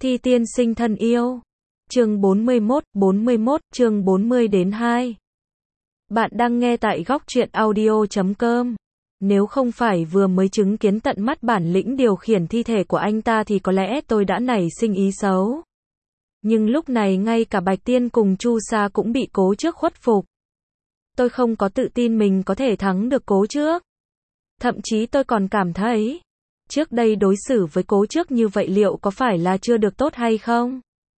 Thi tiên sinh thân yêu. Chương 41, chương 40 đến 2. Bạn đang nghe tại góc truyện audio.com. Nếu không phải vừa mới chứng kiến tận mắt bản lĩnh điều khiển thi thể của anh ta thì có lẽ tôi đã nảy sinh ý xấu. Nhưng lúc này ngay cả Bạch Tiên cùng Chu Sa cũng bị Cố Trước khuất phục. Tôi không có tự tin mình có thể thắng được Cố Trước. Thậm chí tôi còn cảm thấy, trước đây đối xử với Cố Trước như vậy liệu có phải là chưa được tốt hay không?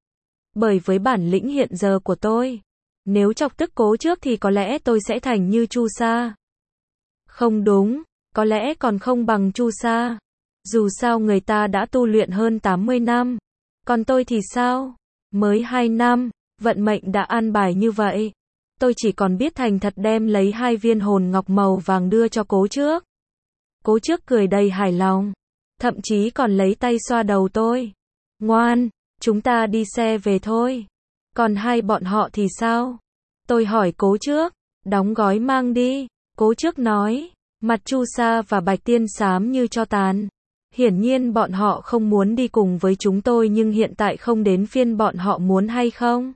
Bởi với bản lĩnh hiện giờ của tôi, nếu chọc tức Cố Trước thì có lẽ tôi sẽ thành như Chu Sa. Không đúng, có lẽ còn không bằng Chu Sa. Dù sao người ta đã tu luyện hơn 80 năm. Còn tôi thì sao? Mới 2 năm, vận mệnh đã an bài như vậy. Tôi chỉ còn biết thành thật đem lấy 2 viên hồn ngọc màu vàng đưa cho Cố Trước. Cố Trước cười đầy hài lòng, thậm chí còn lấy tay xoa đầu tôi. Ngoan, chúng ta đi xe về thôi. Còn hai bọn họ thì sao? Tôi hỏi Cố Trước. Đóng gói mang đi. Cố Trước nói. Mặt Chu Sa và Bạch Tiên xám như tro tàn. Hiển nhiên bọn họ không muốn đi cùng với chúng tôi, nhưng hiện tại không đến phiên bọn họ muốn hay không?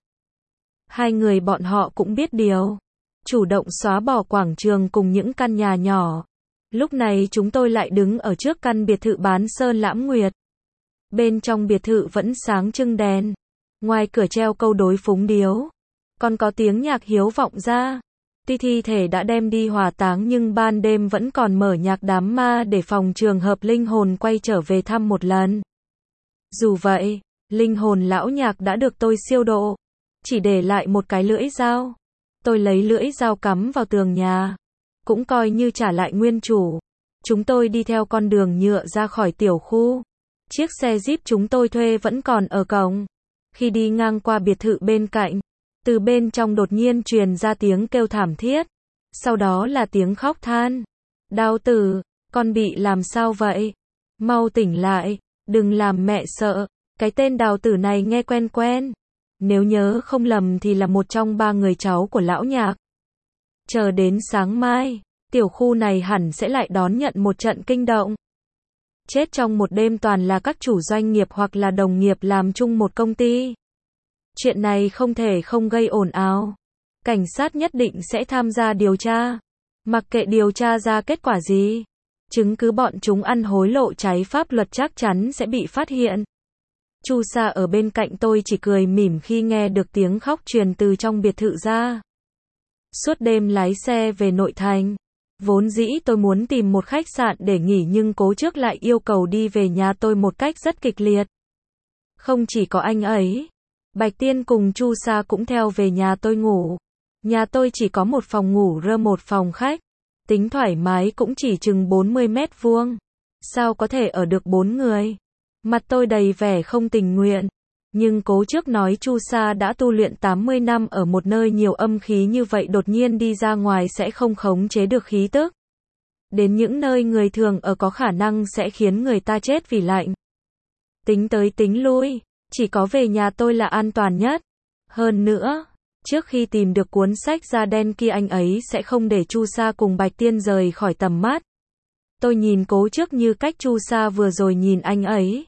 Hai người bọn họ cũng biết điều. Chủ động xóa bỏ quảng trường cùng những căn nhà nhỏ. Lúc này chúng tôi lại đứng ở trước căn biệt thự bán sơn lãm nguyệt. Bên trong biệt thự vẫn sáng trưng đèn. Ngoài cửa treo câu đối phúng điếu. Còn có tiếng nhạc hiếu vọng ra. Tuy thi thể đã đem đi hỏa táng nhưng ban đêm vẫn còn mở nhạc đám ma để phòng trường hợp linh hồn quay trở về thăm một lần. Dù vậy, linh hồn lão nhạc đã được tôi siêu độ. Chỉ để lại một cái lưỡi dao. Tôi lấy lưỡi dao cắm vào tường nhà. Cũng coi như trả lại nguyên chủ. Chúng tôi đi theo con đường nhựa ra khỏi tiểu khu. Chiếc xe Jeep chúng tôi thuê vẫn còn ở cổng. Khi đi ngang qua biệt thự bên cạnh, từ bên trong đột nhiên truyền ra tiếng kêu thảm thiết. Sau đó là tiếng khóc than. Đào tử, con bị làm sao vậy? Mau tỉnh lại, đừng làm mẹ sợ. Cái tên Đào tử này nghe quen quen. Nếu nhớ không lầm thì là một trong 3 người cháu của lão nhạc. Chờ đến sáng mai, tiểu khu này hẳn sẽ lại đón nhận một trận kinh động. Chết trong một đêm toàn là các chủ doanh nghiệp hoặc là đồng nghiệp làm chung một công ty. Chuyện này không thể không gây ồn ào. Cảnh sát nhất định sẽ tham gia điều tra. Mặc kệ điều tra ra kết quả gì, chứng cứ bọn chúng ăn hối lộ trái pháp luật chắc chắn sẽ bị phát hiện. Chu Sa ở bên cạnh tôi chỉ cười mỉm khi nghe được tiếng khóc truyền từ trong biệt thự ra. Suốt đêm lái xe về nội thành. Vốn dĩ tôi muốn tìm một khách sạn để nghỉ nhưng Cố Trước lại yêu cầu đi về nhà tôi một cách rất kịch liệt. Không chỉ có anh ấy, Bạch Tiên cùng Chu Sa cũng theo về nhà tôi ngủ. Nhà tôi chỉ có một phòng ngủ rơ một phòng khách. Tính thoải mái cũng chỉ chừng 40 mét vuông. Sao có thể ở được 4 người? Mặt tôi đầy vẻ không tình nguyện. Nhưng Cố Trước nói Chu Sa đã tu luyện 80 năm ở một nơi nhiều âm khí như vậy, đột nhiên đi ra ngoài sẽ không khống chế được khí tức. Đến những nơi người thường ở có khả năng sẽ khiến người ta chết vì lạnh. Tính tới tính lui, chỉ có về nhà tôi là an toàn nhất. Hơn nữa, trước khi tìm được cuốn sách da đen kia anh ấy sẽ không để Chu Sa cùng Bạch Tiên rời khỏi tầm mắt. Tôi nhìn Cố Trước như cách Chu Sa vừa rồi nhìn anh ấy.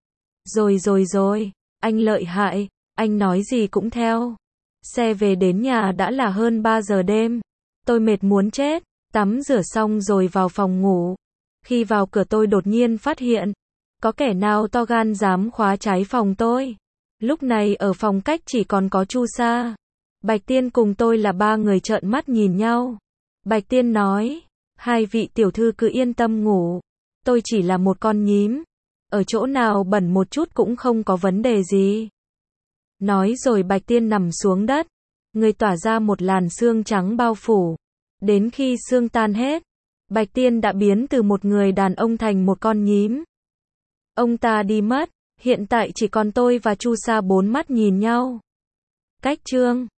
Rồi. Anh lợi hại, anh nói gì cũng theo. Xe về đến nhà đã là hơn 3 giờ đêm. Tôi mệt muốn chết, tắm rửa xong rồi vào phòng ngủ. Khi vào cửa tôi đột nhiên phát hiện, có kẻ nào to gan dám khóa trái phòng tôi. Lúc này ở phòng cách chỉ còn có Chu Sa. Bạch Tiên cùng tôi là 3 người trợn mắt nhìn nhau. Bạch Tiên nói, 2 vị tiểu thư cứ yên tâm ngủ. Tôi chỉ là một con nhím. Ở chỗ nào bẩn một chút cũng không có vấn đề gì. Nói rồi Bạch Tiên nằm xuống đất. Người tỏa ra một làn sương trắng bao phủ. Đến khi sương tan hết, Bạch Tiên đã biến từ một người đàn ông thành một con nhím. Ông ta đi mất. Hiện tại chỉ còn tôi và Chu Sa 4 mắt nhìn nhau. Cách chương